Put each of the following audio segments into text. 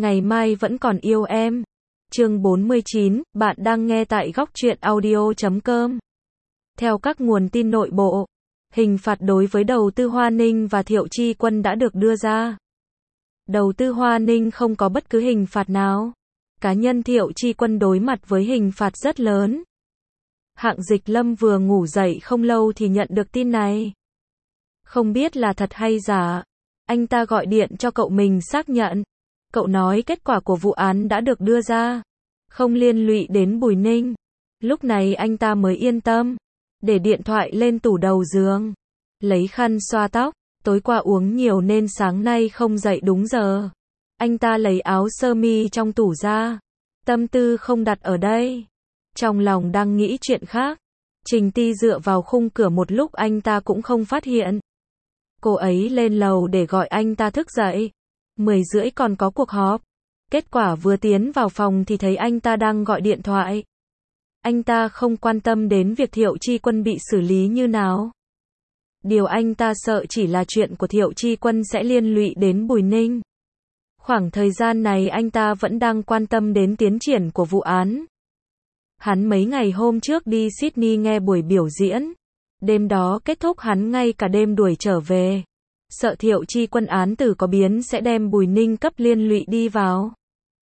ngày mai vẫn còn yêu em. Chương 49, bạn đang nghe tại góc truyện audio.com. Theo các nguồn tin nội bộ, hình phạt đối với đầu tư Hoa Ninh và Thiệu Chi Quân đã được đưa ra. Đầu tư Hoa Ninh không có bất cứ hình phạt nào. Cá nhân Thiệu Chi Quân đối mặt với hình phạt rất lớn. Hạng Dịch Lâm vừa ngủ dậy không lâu thì nhận được tin này. Không biết là thật hay giả, anh ta gọi điện cho cậu mình xác nhận. Cậu nói kết quả của vụ án đã được đưa ra, không liên lụy đến Bùi Ninh. Lúc này anh ta mới yên tâm, để điện thoại lên tủ đầu giường, lấy khăn xoa tóc. Tối qua uống nhiều nên sáng nay không dậy đúng giờ. Anh ta lấy áo sơ mi trong tủ ra, tâm tư không đặt ở đây, trong lòng đang nghĩ chuyện khác. Trình Ti dựa vào khung cửa một lúc anh ta cũng không phát hiện. Cô ấy lên lầu để gọi anh ta thức dậy. 10:30 còn có cuộc họp. Kết quả vừa tiến vào phòng thì thấy anh ta đang gọi điện thoại. Anh ta không quan tâm đến việc Thiệu Chi Quân bị xử lý như nào. Điều anh ta sợ chỉ là chuyện của Thiệu Chi Quân sẽ liên lụy đến Bùi Ninh. Khoảng thời gian này anh ta vẫn đang quan tâm đến tiến triển của vụ án. Hắn mấy ngày hôm trước đi Sydney nghe buổi biểu diễn. Đêm đó kết thúc hắn ngay cả đêm đuổi trở về. Sợ Thiệu Chi Quân án tử có biến sẽ đem Bùi Ninh cấp liên lụy đi vào.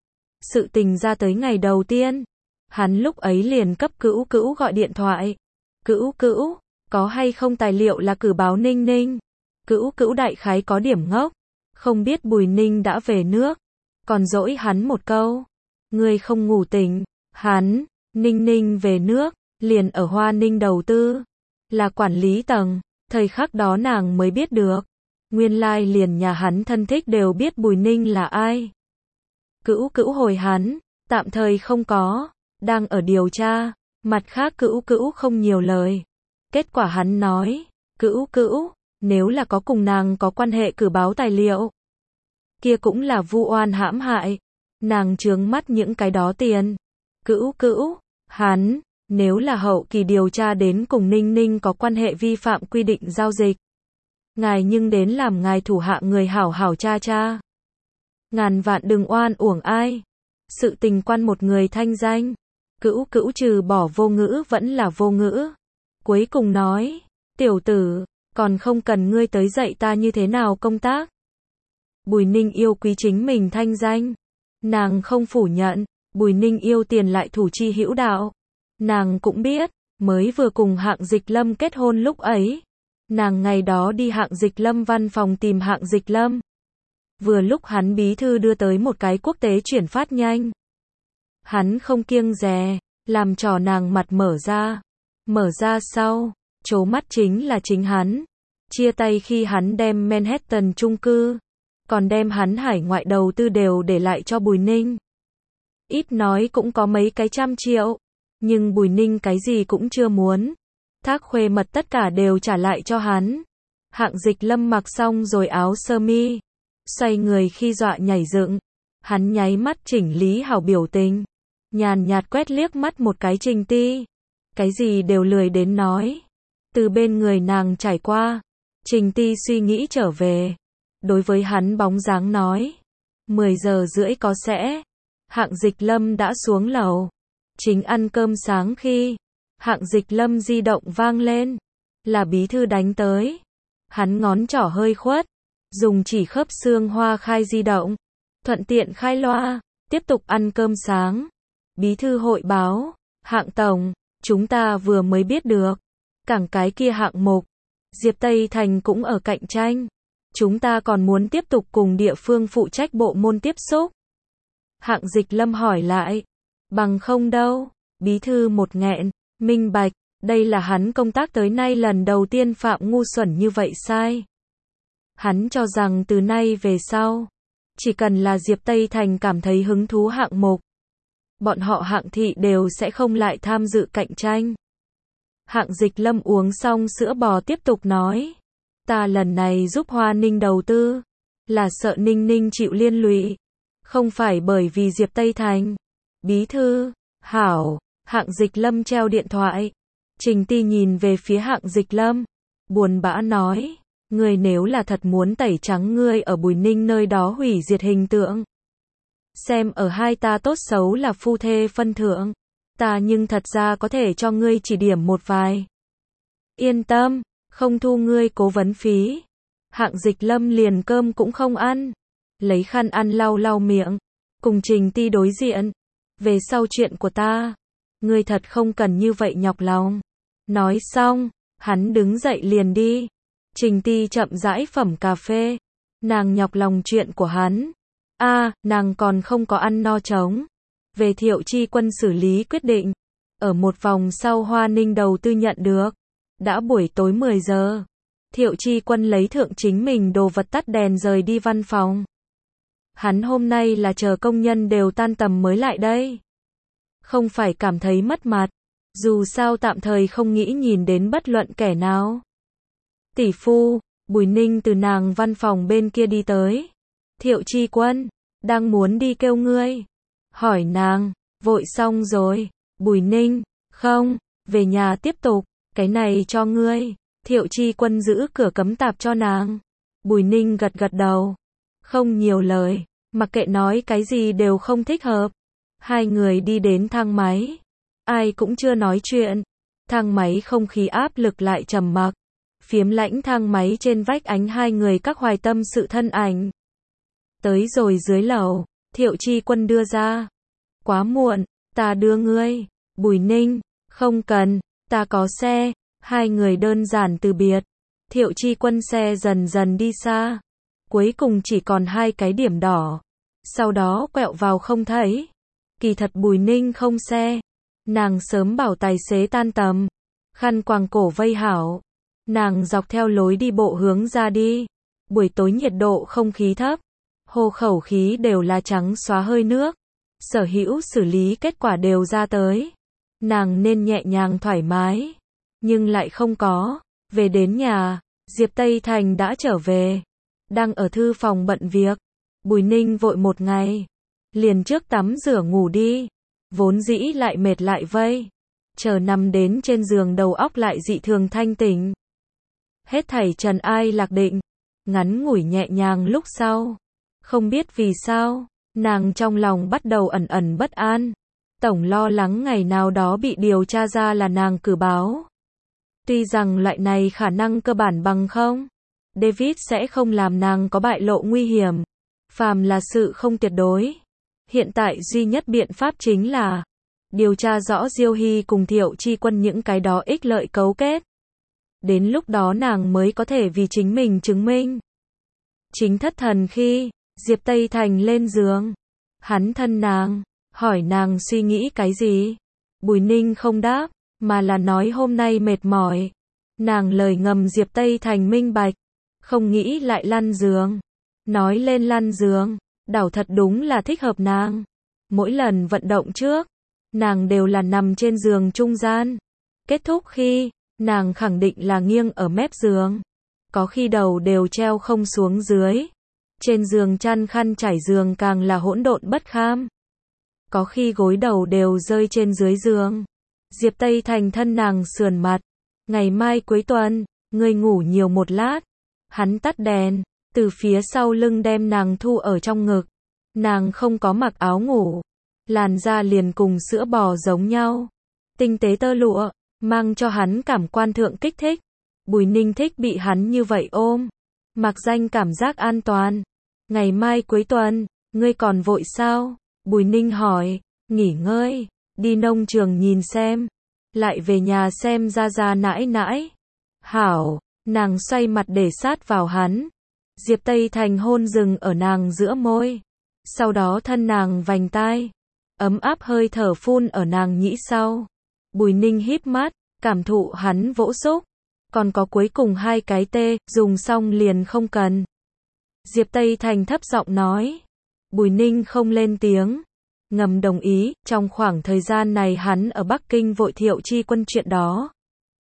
Sự tình ra tới ngày đầu tiên, hắn lúc ấy liền cấp Cữu Cữu gọi điện thoại. Cữu Cữu, có hay không tài liệu là cử báo Ninh Ninh? Cữu Cữu đại khái có điểm ngốc, không biết Bùi Ninh đã về nước, còn dỗi hắn một câu. Ngươi không ngủ tỉnh, hắn, Ninh Ninh về nước, liền ở Hoa Ninh đầu tư, là quản lý tầng. Thời khắc đó nàng mới biết được, nguyên lai liền nhà hắn thân thích đều biết Bùi Ninh là ai. Cữu Cữu hồi hắn, tạm thời không có, đang ở điều tra. Mặt khác Cữu Cữu không nhiều lời. Kết quả hắn nói, Cữu Cữu, nếu là có cùng nàng có quan hệ cử báo tài liệu, kia cũng là vu oan hãm hại. Nàng chướng mắt những cái đó tiền. Cữu Cữu, hắn, nếu là hậu kỳ điều tra đến cùng Ninh Ninh có quan hệ vi phạm quy định giao dịch, ngài nhưng đến làm ngài thủ hạ người hảo hảo tra tra. Ngàn vạn đừng oan uổng ai. Sự tình quan một người thanh danh. Cữu Cữu trừ bỏ vô ngữ vẫn là vô ngữ. Cuối cùng nói, tiểu tử, còn không cần ngươi tới dạy ta như thế nào công tác. Bùi Ninh yêu quý chính mình thanh danh. Nàng không phủ nhận, Bùi Ninh yêu tiền lại thủ chi hữu đạo. Nàng cũng biết, mới vừa cùng Hạng Dịch Lâm kết hôn lúc ấy. Nàng ngày đó đi Hạng Dịch Lâm văn phòng tìm Hạng Dịch Lâm. Vừa lúc hắn bí thư đưa tới một cái quốc tế chuyển phát nhanh. Hắn không kiêng dè, làm trò nàng mặt mở ra. Mở ra sau, trố mắt chính là chính hắn. Chia tay khi hắn đem Manhattan chung cư, còn đem hắn hải ngoại đầu tư đều để lại cho Bùi Ninh. Ít nói cũng có mấy cái trăm triệu, nhưng Bùi Ninh cái gì cũng chưa muốn. Thác khuê mật tất cả đều trả lại cho hắn. Hạng Dịch Lâm mặc xong rồi áo sơ mi, xoay người khi dọa nhảy dựng. Hắn nháy mắt chỉnh lý hảo biểu tình, nhàn nhạt quét liếc mắt một cái Trình Ti. Cái gì đều lười đến nói. Từ bên người nàng trải qua, Trình Ti suy nghĩ trở về. Đối với hắn bóng dáng nói, 10:30 có sẽ. Hạng Dịch Lâm đã xuống lầu. Chính ăn cơm sáng khi Hạng Dịch Lâm di động vang lên. Là bí thư đánh tới. Hắn ngón trỏ hơi khuất, dùng chỉ khớp xương hoa khai di động, thuận tiện khai loa, tiếp tục ăn cơm sáng. Bí thư hội báo, Hạng tổng, chúng ta vừa mới biết được, cảng cái kia hạng mục, Diệp Tây Thành cũng ở cạnh tranh. Chúng ta còn muốn tiếp tục cùng địa phương phụ trách bộ môn tiếp xúc. Hạng Dịch Lâm hỏi lại, bằng không đâu. Bí thư một nghẹn, minh bạch, đây là hắn công tác tới nay lần đầu tiên phạm ngu xuẩn như vậy sai. Hắn cho rằng từ nay về sau, chỉ cần là Diệp Tây Thành cảm thấy hứng thú hạng mục, bọn họ Hạng thị đều sẽ không lại tham dự cạnh tranh. Hạng Dịch Lâm uống xong sữa bò tiếp tục nói, ta lần này giúp Hoa Ninh đầu tư, là sợ Ninh Ninh chịu liên lụy, không phải bởi vì Diệp Tây Thành. Bí thư, hảo. Hạng Dịch Lâm treo điện thoại. Trình Ti nhìn về phía Hạng Dịch Lâm, buồn bã nói, ngươi nếu là thật muốn tẩy trắng ngươi ở Bùi Ninh nơi đó hủy diệt hình tượng, xem ở hai ta tốt xấu là phu thê phân thượng, ta nhưng thật ra có thể cho ngươi chỉ điểm một vài. Yên tâm, không thu ngươi cố vấn phí. Hạng Dịch Lâm liền cơm cũng không ăn, lấy khăn ăn lau lau miệng, cùng Trình Ti đối diện. Về sau chuyện của ta, ngươi thật không cần như vậy nhọc lòng. Nói xong, hắn đứng dậy liền đi. Trình Ti chậm rãi phẩm cà phê, nàng nhọc lòng chuyện của hắn. Nàng còn không có ăn no trống. Về Thiệu Chi Quân xử lý quyết định, ở một vòng sau Hoa Ninh đầu tư nhận được. Đã buổi tối 10 giờ, Thiệu Chi Quân lấy thượng chính mình đồ vật tắt đèn rời đi văn phòng. Hắn hôm nay là chờ công nhân đều tan tầm mới lại đây. Không phải cảm thấy mất mặt, dù sao tạm thời không nghĩ nhìn đến bất luận kẻ nào. Tỷ phu, Bùi Ninh từ nàng văn phòng bên kia đi tới. Thiệu Chi Quân, đang muốn đi kêu ngươi. Hỏi nàng, vội xong rồi. Bùi Ninh, không, về nhà tiếp tục, cái này cho ngươi. Thiệu Chi Quân giữ cửa cấm tạp cho nàng. Bùi Ninh gật gật đầu, không nhiều lời, mặc kệ nói cái gì đều không thích hợp. Hai người đi đến thang máy, ai cũng chưa nói chuyện. Thang máy không khí áp lực lại trầm mặc. Phiếm lãnh thang máy trên vách ánh hai người các hoài tâm sự thân ảnh. Tới rồi dưới lầu, Thiệu Chi Quân đưa ra. Quá muộn, ta đưa ngươi. Bùi Ninh, không cần, ta có xe. Hai người đơn giản từ biệt. Thiệu Chi Quân xe dần dần đi xa. Cuối cùng chỉ còn hai cái điểm đỏ. Sau đó quẹo vào không thấy. Kỳ thật Bùi Ninh không xe. Nàng sớm bảo tài xế tan tầm. Khăn quàng cổ vây hảo. Nàng dọc theo lối đi bộ hướng ra đi. Buổi tối nhiệt độ không khí thấp. Hô khẩu khí đều là trắng xóa hơi nước. Sở hữu xử lý kết quả đều ra tới. Nàng nên nhẹ nhàng thoải mái. Nhưng lại không có. Về đến nhà, Diệp Tây Thành đã trở về. Đang ở thư phòng bận việc. Bùi Ninh vội một ngày. Liền trước tắm rửa ngủ đi. Vốn dĩ lại mệt lại vây. Chờ nằm đến trên giường đầu óc lại dị thường thanh tỉnh. Hết thảy trần ai lạc định. Ngắn ngủi nhẹ nhàng lúc sau. Không biết vì sao, nàng trong lòng bắt đầu ẩn ẩn bất an. Tổng lo lắng ngày nào đó bị điều tra ra là nàng cử báo. Tuy rằng loại này khả năng cơ bản bằng không. David sẽ không làm nàng có bại lộ nguy hiểm. Phàm là sự không tuyệt đối. Hiện tại duy nhất biện pháp chính là điều tra rõ Diêu Hy cùng Thiệu Chi Quân những cái đó ích lợi cấu kết. Đến lúc đó nàng mới có thể vì chính mình chứng minh. Chính thất thần khi Diệp Tây Thành lên giường. Hắn thân nàng, hỏi nàng suy nghĩ cái gì. Bùi Ninh không đáp, mà là nói hôm nay mệt mỏi. Nàng lời ngầm Diệp Tây Thành minh bạch. Không nghĩ lại lăn giường. Nói lên lăn giường, đảo thật đúng là thích hợp nàng. Mỗi lần vận động trước, nàng đều là nằm trên giường trung gian. Kết thúc khi, nàng khẳng định là nghiêng ở mép giường. Có khi đầu đều treo không xuống dưới. Trên giường chăn khăn trải giường càng là hỗn độn bất kham. Có khi gối đầu đều rơi trên dưới giường. Diệp Tây Thành thân nàng sườn mặt. Ngày mai cuối tuần, ngươi ngủ nhiều một lát. Hắn tắt đèn, từ phía sau lưng đem nàng thu ở trong ngực. Nàng không có mặc áo ngủ. Làn da liền cùng sữa bò giống nhau. Tinh tế tơ lụa, mang cho hắn cảm quan thượng kích thích. Bùi Ninh thích bị hắn như vậy ôm. Mặc danh cảm giác an toàn. Ngày mai cuối tuần, ngươi còn vội sao? Bùi Ninh hỏi, nghỉ ngơi, đi nông trường nhìn xem. Lại về nhà xem ra ra nãi nãi. Hảo, nàng xoay mặt để sát vào hắn. Diệp Tây Thành hôn dừng ở nàng giữa môi. Sau đó thân nàng vành tai. Ấm áp hơi thở phun ở nàng nhĩ sau. Bùi Ninh híp mắt, cảm thụ hắn vỗ xúc. Còn có cuối cùng hai cái tê, dùng xong liền không cần. Diệp Tây Thành thấp giọng nói. Bùi Ninh không lên tiếng. Ngầm đồng ý, trong khoảng thời gian này hắn ở Bắc Kinh vội Thiệu Chi Quân chuyện đó.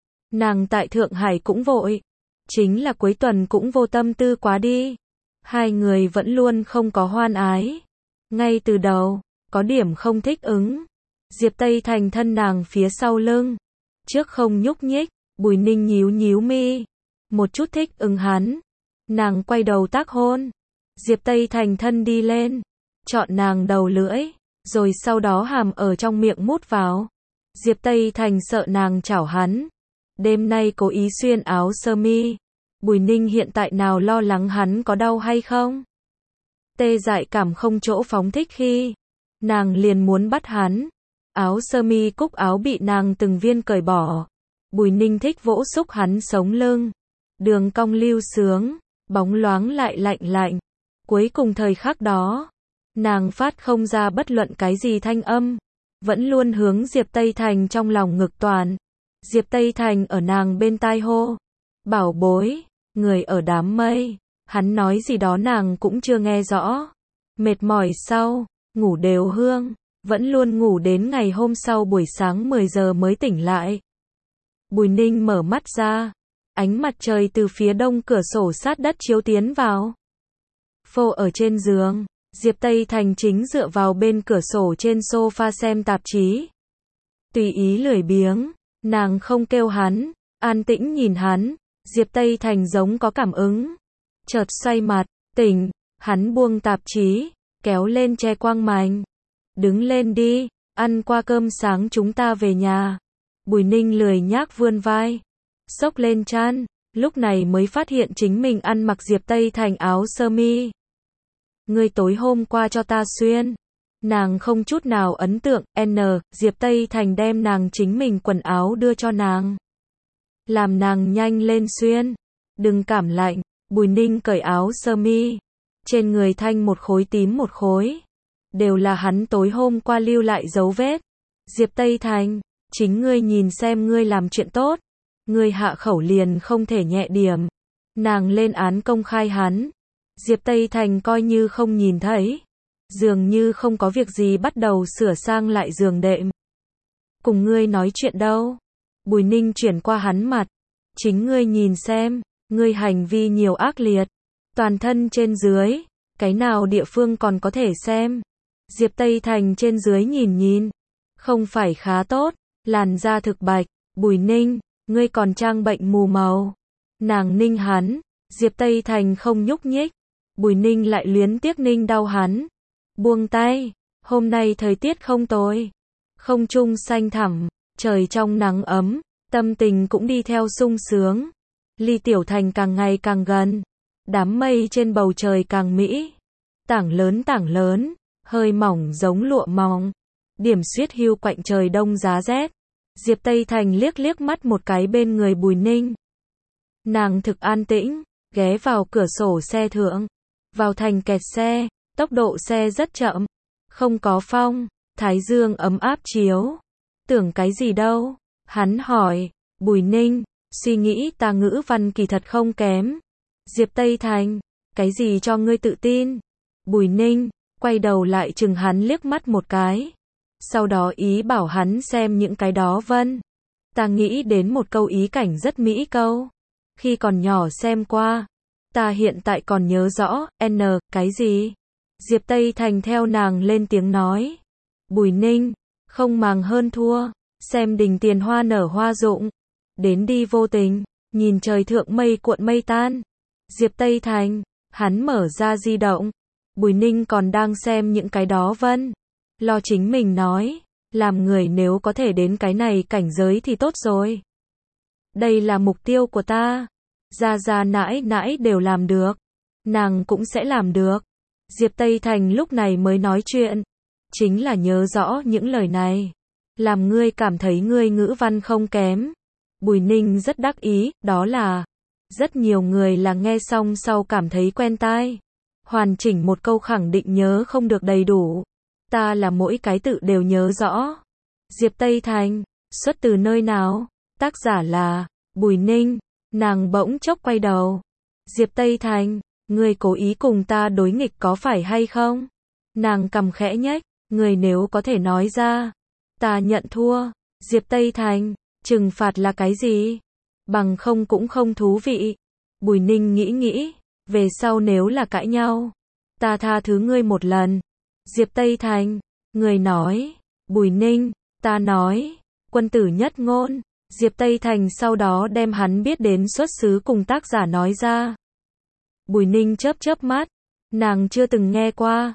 Nàng tại Thượng Hải cũng vội. Chính là cuối tuần cũng vô tâm tư quá đi. Hai người vẫn luôn không có hoan ái. Ngay từ đầu, có điểm không thích ứng. Diệp Tây Thành thân nàng phía sau lưng. Trước không nhúc nhích, Bùi Ninh nhíu nhíu mi. Một chút thích ứng hắn. Nàng quay đầu tác hôn. Diệp Tây Thành thân đi lên. chọn nàng đầu lưỡi, rồi sau đó hàm ở trong miệng mút vào. Diệp Tây Thành sợ nàng chảo hắn. Đêm nay cố ý xuyên áo sơ mi. Bùi Ninh hiện tại nào lo lắng hắn có đau hay không. Tê dại cảm không chỗ phóng thích khi nàng liền muốn bắt hắn. Áo sơ mi cúc áo bị nàng từng viên cởi bỏ. Bùi Ninh thích vỗ xúc hắn sống lưng. Đường cong lưu sướng, bóng loáng lại lạnh lạnh. Cuối cùng thời khắc đó, nàng phát không ra bất luận cái gì thanh âm, vẫn luôn hướng Diệp Tây Thành trong lòng ngực toàn. Diệp Tây Thành ở nàng bên tai hô, bảo bối, người ở đám mây. Hắn nói gì đó nàng cũng chưa nghe rõ. Mệt mỏi sau, ngủ đều hương, vẫn luôn ngủ đến ngày hôm sau buổi sáng 10 giờ mới tỉnh lại. Bùi Ninh mở mắt ra, ánh mặt trời từ phía đông cửa sổ sát đất chiếu tiến vào. Phô ở trên giường, Diệp Tây Thành chính dựa vào bên cửa sổ trên sofa xem tạp chí. Tùy ý lười biếng, nàng không kêu hắn, an tĩnh nhìn hắn. Diệp Tây Thành giống có cảm ứng. Chợt xoay mặt, tỉnh, hắn buông tạp chí, kéo lên che quang mảnh. Đứng lên đi, ăn qua cơm sáng chúng ta về nhà. Bùi Ninh lười nhác vươn vai, xốc lên chăn, lúc này mới phát hiện chính mình ăn mặc Diệp Tây Thành áo sơ mi. Ngươi tối hôm qua cho ta xuyên. Nàng không chút nào ấn tượng, Diệp Tây Thành đem nàng chính mình quần áo đưa cho nàng. Làm nàng nhanh lên xuyên, đừng cảm lạnh. Bùi Ninh cởi áo sơ mi, trên người thanh một khối tím một khối, đều là hắn tối hôm qua lưu lại dấu vết. Diệp Tây Thành, chính ngươi nhìn xem ngươi làm chuyện tốt, ngươi hạ khẩu liền không thể nhẹ điểm. Nàng lên án công khai hắn. Diệp Tây Thành coi như không nhìn thấy, dường như không có việc gì bắt đầu sửa sang lại giường đệm. Cùng ngươi nói chuyện đâu? Bùi Ninh chuyển qua hắn mặt, chính ngươi nhìn xem, ngươi hành vi nhiều ác liệt, toàn thân trên dưới, cái nào địa phương còn có thể xem. Diệp Tây Thành trên dưới nhìn nhìn, không phải khá tốt, làn da thực bạch. Bùi Ninh, ngươi còn trang bệnh mù màu. Nàng ninh hắn, Diệp Tây Thành không nhúc nhích. Bùi Ninh lại luyến tiếc ninh đau hắn. Buông tay, hôm nay thời tiết không tồi. Không trung xanh thẳm, trời trong nắng ấm, tâm tình cũng đi theo sung sướng. Ly Tiểu Thành càng ngày càng gần, đám mây trên bầu trời càng mỹ. Tảng lớn, hơi mỏng giống lụa mỏng. Điểm xuyết hưu quạnh trời đông giá rét. Diệp Tây Thành liếc liếc mắt một cái bên người Bùi Ninh. Nàng thực an tĩnh, ghé vào cửa sổ xe thượng. Vào thành kẹt xe, tốc độ xe rất chậm. Không có phong, thái dương ấm áp chiếu. Tưởng cái gì đâu? Hắn hỏi. Bùi Ninh, suy nghĩ ta ngữ văn kỳ thật không kém. Diệp Tây Thành, cái gì cho ngươi tự tin? Bùi Ninh, quay đầu lại chừng hắn liếc mắt một cái. Sau đó ý bảo hắn xem những cái đó vân. Ta nghĩ đến một câu ý cảnh rất mỹ câu. Khi còn nhỏ xem qua. Ta hiện tại còn nhớ rõ, cái gì? Diệp Tây Thành theo nàng lên tiếng nói. Bùi Ninh, không màng hơn thua, xem đình tiền hoa nở hoa rụng. Đến đi vô tình, nhìn trời thượng mây cuộn mây tan. Diệp Tây Thành, hắn mở ra di động. Bùi Ninh còn đang xem những cái đó vân. Lo chính mình nói, làm người nếu có thể đến cái này cảnh giới thì tốt rồi. Đây là mục tiêu của ta. Gia nãi nãi đều làm được. Nàng cũng sẽ làm được. Diệp Tây Thành lúc này mới nói chuyện. Chính là nhớ rõ những lời này. Làm ngươi cảm thấy ngươi ngữ văn không kém. Bùi Ninh rất đắc ý, đó là. Rất nhiều người là nghe xong sau cảm thấy quen tai. Hoàn chỉnh một câu khẳng định nhớ không được đầy đủ. Ta là mỗi cái tự đều nhớ rõ. Diệp Tây Thành, xuất từ nơi nào? Tác giả là Bùi Ninh. Nàng bỗng chốc quay đầu. Diệp Tây Thành, ngươi cố ý cùng ta đối nghịch có phải hay không? Nàng cằm khẽ nhếch, ngươi nếu có thể nói ra, ta nhận thua. Diệp Tây Thành, trừng phạt là cái gì? Bằng không cũng không thú vị. Bùi Ninh nghĩ, về sau nếu là cãi nhau, ta tha thứ ngươi một lần. Diệp Tây Thành, người nói. Bùi Ninh, ta nói. Quân tử nhất ngôn. Diệp Tây Thành sau đó đem hắn biết đến xuất xứ cùng tác giả nói ra. Bùi Ninh chớp chớp mắt. Nàng chưa từng nghe qua.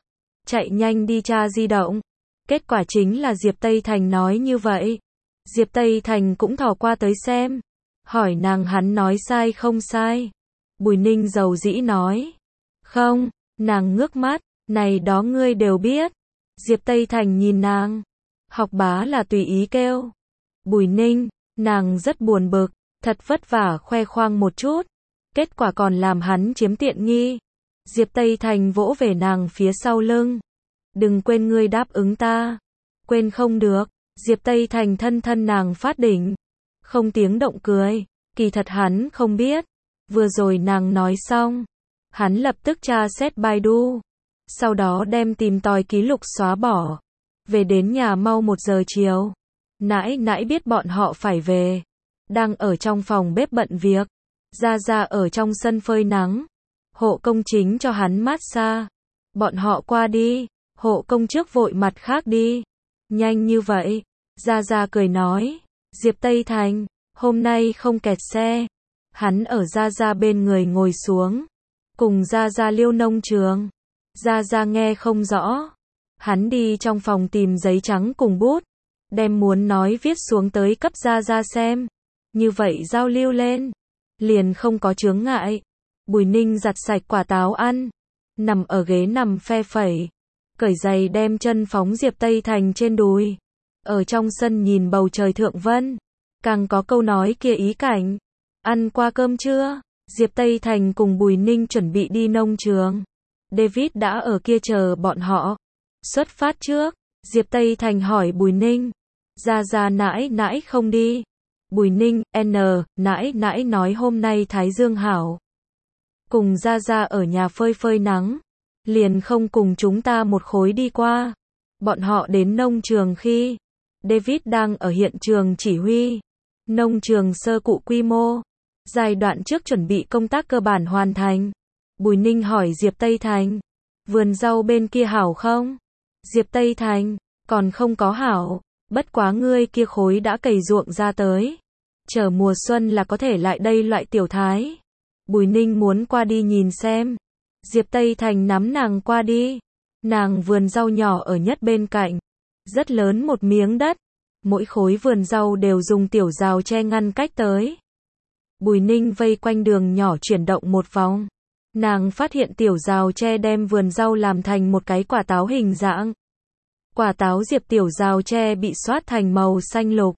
chạy nhanh đi tra di động. Kết quả chính là Diệp Tây Thành nói như vậy. Diệp Tây Thành cũng thò qua tới xem, hỏi nàng hắn nói sai không sai. Bùi Ninh dầu dĩ nói, không, nàng ngước mắt, này đó ngươi đều biết. Diệp Tây Thành nhìn nàng, học bá là tùy ý kêu. Bùi Ninh, nàng rất buồn bực, thật vất vả khoe khoang một chút, kết quả còn làm hắn chiếm tiện nghi. Diệp Tây Thành vỗ về nàng phía sau lưng, đừng quên ngươi đáp ứng ta. Quên không được. Diệp Tây Thành thân thân nàng phát đỉnh, không tiếng động cười, kỳ thật hắn không biết. Vừa rồi nàng nói xong, hắn lập tức tra xét Baidu, sau đó đem tìm tòi ký lục xóa bỏ. Về đến nhà mau 1 giờ chiều, nãi nãi biết bọn họ phải về, đang ở trong phòng bếp bận việc, Gia Gia ở trong sân phơi nắng, hộ công chính cho hắn massage. Bọn họ qua đi, hộ công trước vội mặt khác đi. Nhanh như vậy, Gia Gia cười nói, Diệp Tây Thành, hôm nay không kẹt xe. Hắn ở Gia Gia bên người ngồi xuống, cùng Gia Gia liêu nông trường. Gia Gia nghe không rõ, hắn đi trong phòng tìm giấy trắng cùng bút, đem muốn nói viết xuống tới cấp Gia Gia xem. Như vậy giao lưu lên, liền không có chướng ngại. Bùi Ninh giặt sạch quả táo ăn, nằm ở ghế nằm phe phẩy, cởi giày đem chân phóng Diệp Tây Thành trên đùi. Ở trong sân nhìn bầu trời thượng vân, càng có câu nói kia ý cảnh. Ăn qua cơm chưa? Diệp Tây Thành cùng Bùi Ninh chuẩn bị đi nông trường. David đã ở kia chờ bọn họ. Xuất phát trước, Diệp Tây Thành hỏi Bùi Ninh, Gia Gia nãi nãi không đi. Bùi Ninh, nãi nãi nói hôm nay thái dương hảo, cùng Gia Gia ở nhà phơi phơi nắng, liền không cùng chúng ta một khối đi qua. Bọn họ đến nông trường khi David đang ở hiện trường chỉ huy. Nông trường sơ cụ quy mô, giai đoạn trước chuẩn bị công tác cơ bản hoàn thành. Bùi Ninh hỏi Diệp Tây Thành, vườn rau bên kia hảo không? Diệp Tây Thành, còn không có hảo, bất quá ngươi kia khối đã cày ruộng ra tới, chờ mùa xuân là có thể lại đây loại tiểu thái. Bùi Ninh muốn qua đi nhìn xem. Diệp Tây Thành nắm nàng qua đi. Nàng vườn rau nhỏ ở nhất bên cạnh, rất lớn một miếng đất, mỗi khối vườn rau đều dùng tiểu rào tre ngăn cách tới. Bùi Ninh vây quanh đường nhỏ chuyển động một vòng, nàng phát hiện tiểu rào tre đem vườn rau làm thành một cái quả táo hình dạng. Quả táo Diệp tiểu rào tre bị xoát thành màu xanh lục,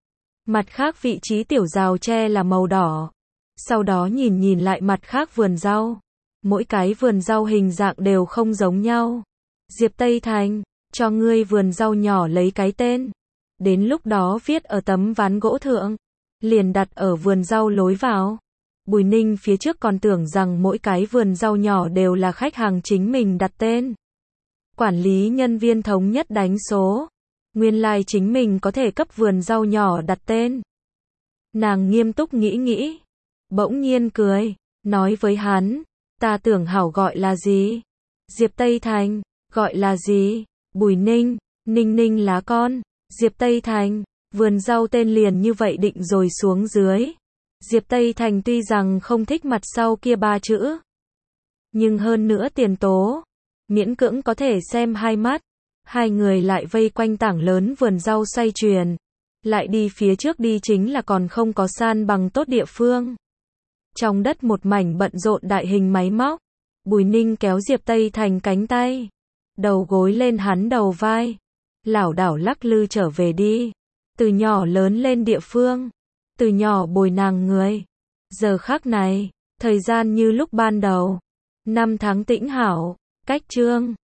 mặt khác vị trí tiểu rào tre là màu đỏ. Sau đó nhìn lại mặt khác vườn rau, mỗi cái vườn rau hình dạng đều không giống nhau. Diệp Tây Thành, cho ngươi vườn rau nhỏ lấy cái tên, đến lúc đó viết ở tấm ván gỗ thượng, liền đặt ở vườn rau lối vào. Bùi Ninh phía trước còn tưởng rằng mỗi cái vườn rau nhỏ đều là khách hàng chính mình đặt tên. Quản lý nhân viên thống nhất đánh số, nguyên lai chính mình có thể cấp vườn rau nhỏ đặt tên. Nàng nghiêm túc nghĩ, bỗng nhiên cười, nói với hắn, ta tưởng hảo gọi là gì? Diệp Tây Thành, gọi là gì? Bùi Ninh, Ninh lá con. Diệp Tây Thành, vườn rau tên liền như vậy định rồi xuống dưới. Diệp Tây Thành tuy rằng không thích mặt sau kia 3 chữ, nhưng hơn nữa tiền tố, miễn cưỡng có thể xem hai mắt. Hai người lại vây quanh tảng lớn vườn rau xoay chuyển, lại đi phía trước đi chính là còn không có san bằng tốt địa phương. Trong đất một mảnh bận rộn đại hình máy móc. Bùi Ninh kéo Diệp Tây Thành cánh tay, đầu gối lên hắn đầu vai, lảo đảo lắc lư trở về đi. Từ nhỏ lớn lên địa phương, từ nhỏ bồi nàng người. Giờ khắc này, thời gian như lúc ban đầu. Năm tháng tĩnh hảo, cách chương